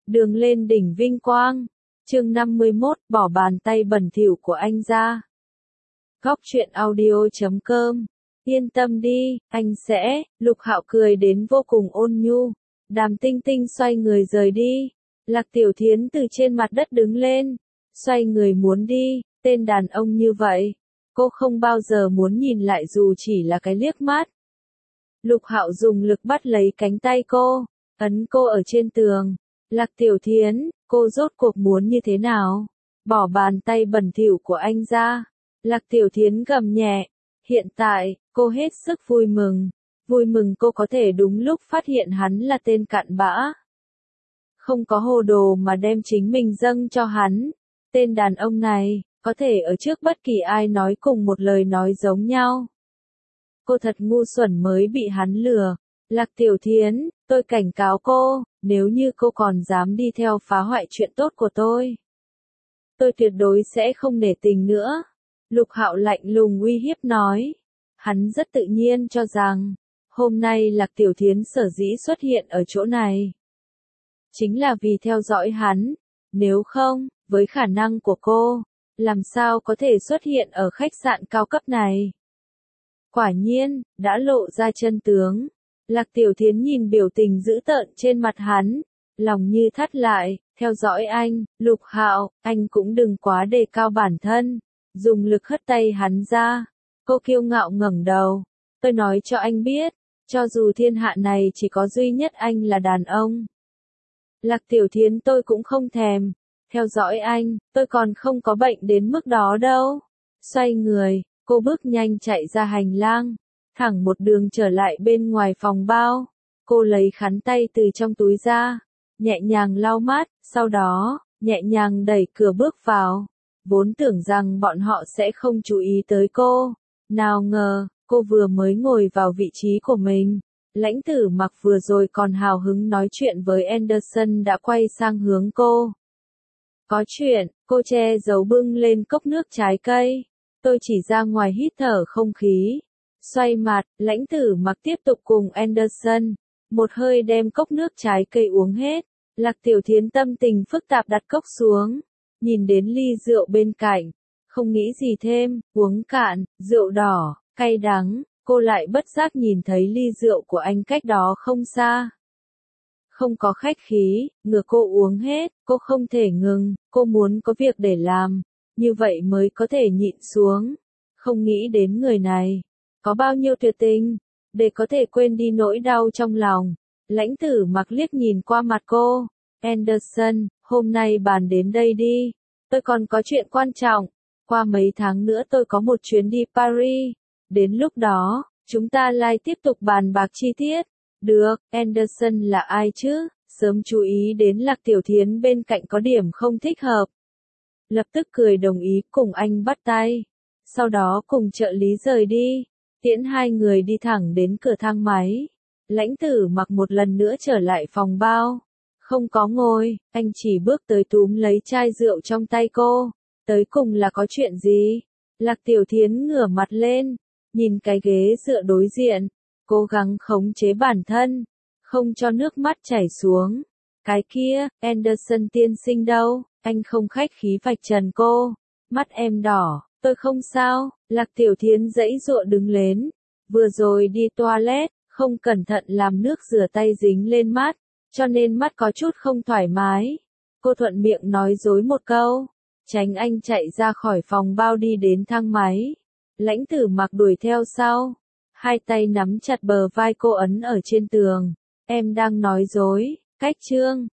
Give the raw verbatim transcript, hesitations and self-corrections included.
Đường lên đỉnh vinh quang. Chương năm mươi mốt, bỏ bàn tay bẩn thỉu của anh ra. Góc truyện audio chấm com. Yên tâm đi, anh sẽ. Lục Hạo cười đến vô cùng ôn nhu. Đàm Tinh Tinh xoay người rời đi. Lạc Tiểu Thiến từ trên mặt đất đứng lên, xoay người muốn đi. Tên đàn ông như vậy, cô không bao giờ muốn nhìn lại dù chỉ là cái liếc mắt. Lục Hạo dùng lực bắt lấy cánh tay cô, ấn cô ở trên tường. Lạc Tiểu Thiến, cô rốt cuộc muốn như thế nào? Bỏ bàn tay bẩn thỉu của anh ra. Lạc Tiểu Thiến gầm nhẹ. Hiện tại, cô hết sức vui mừng. Vui mừng cô có thể đúng lúc phát hiện hắn là tên cặn bã. Không có hồ đồ mà đem chính mình dâng cho hắn. Tên đàn ông này, có thể ở trước bất kỳ ai nói cùng một lời nói giống nhau. Cô thật ngu xuẩn mới bị hắn lừa. Lạc Tiểu Thiến, tôi cảnh cáo cô, nếu như cô còn dám đi theo phá hoại chuyện tốt của tôi, tôi tuyệt đối sẽ không nể tình nữa. Lục Hạo lạnh lùng uy hiếp nói. Hắn rất tự nhiên cho rằng, hôm nay Lạc Tiểu Thiến sở dĩ xuất hiện ở chỗ này, chính là vì theo dõi hắn. Nếu không, với khả năng của cô, làm sao có thể xuất hiện ở khách sạn cao cấp này? Quả nhiên, đã lộ ra chân tướng. Lạc Tiểu Thiến nhìn biểu tình dữ tợn trên mặt hắn, lòng như thắt lại. Theo dõi anh, Lục Hạo, anh cũng đừng quá đề cao bản thân. Dùng lực hất tay hắn ra. Cô kiêu ngạo ngẩng đầu. Tôi nói cho anh biết, cho dù thiên hạ này chỉ có duy nhất anh là đàn ông, Lạc Tiểu Thiến tôi cũng không thèm. Theo dõi anh, tôi còn không có bệnh đến mức đó đâu. Xoay người, cô bước nhanh chạy ra hành lang, thẳng một đường trở lại bên ngoài phòng bao. Cô lấy khăn tay từ trong túi ra, nhẹ nhàng lau mắt, sau đó, nhẹ nhàng đẩy cửa bước vào. Vốn tưởng rằng bọn họ sẽ không chú ý tới cô. Nào ngờ, cô vừa mới ngồi vào vị trí của mình. Lãnh Tử Mặc vừa rồi còn hào hứng nói chuyện với Anderson đã quay sang hướng cô. Có chuyện, cô che giấu bưng lên cốc nước trái cây. Tôi chỉ ra ngoài hít thở không khí. Xoay mặt, Lãnh Tử Mặc tiếp tục cùng Anderson. Một hơi đem cốc nước trái cây uống hết. Lạc Tiểu Thiến tâm tình phức tạp đặt cốc xuống. Nhìn đến ly rượu bên cạnh. Không nghĩ gì thêm, uống cạn, rượu đỏ, cay đắng. Cô lại bất giác nhìn thấy ly rượu của anh cách đó không xa. Không có khách khí, ngừa cô uống hết, cô không thể ngừng, cô muốn có việc để làm, như vậy mới có thể nhịn xuống. Không nghĩ đến người này, có bao nhiêu tuyệt tình, để có thể quên đi nỗi đau trong lòng. Lãnh Tử Mặc liếc nhìn qua mặt cô. Anderson, hôm nay bàn đến đây đi, tôi còn có chuyện quan trọng. Qua mấy tháng nữa tôi có một chuyến đi Paris. Đến lúc đó, chúng ta lại tiếp tục bàn bạc chi tiết. Được, Anderson là ai chứ? Sớm chú ý đến Lạc Tiểu Thiến bên cạnh có điểm không thích hợp. Lập tức cười đồng ý cùng anh bắt tay. Sau đó cùng trợ lý rời đi. Tiễn hai người đi thẳng đến cửa thang máy. Lãnh Tử Mặc một lần nữa trở lại phòng bao. Không có ngồi, anh chỉ bước tới túm lấy chai rượu trong tay cô. Tới cùng là có chuyện gì? Lạc Tiểu Thiến ngửa mặt lên. Nhìn cái ghế dựa đối diện, cố gắng khống chế bản thân, không cho nước mắt chảy xuống. Cái kia, Anderson tiên sinh đâu? Anh không khách khí vạch trần cô. Mắt em đỏ, tôi không sao. Lạc Tiểu Thiến giãy giụa đứng lên. Vừa rồi đi toilet, không cẩn thận làm nước rửa tay dính lên mắt, cho nên mắt có chút không thoải mái. Cô thuận miệng nói dối một câu, tránh anh chạy ra khỏi phòng bao đi đến thang máy. Lãnh Tử Mặc đuổi theo sau, hai tay nắm chặt bờ vai cô ấn ở trên tường. Em đang nói dối, cách chương.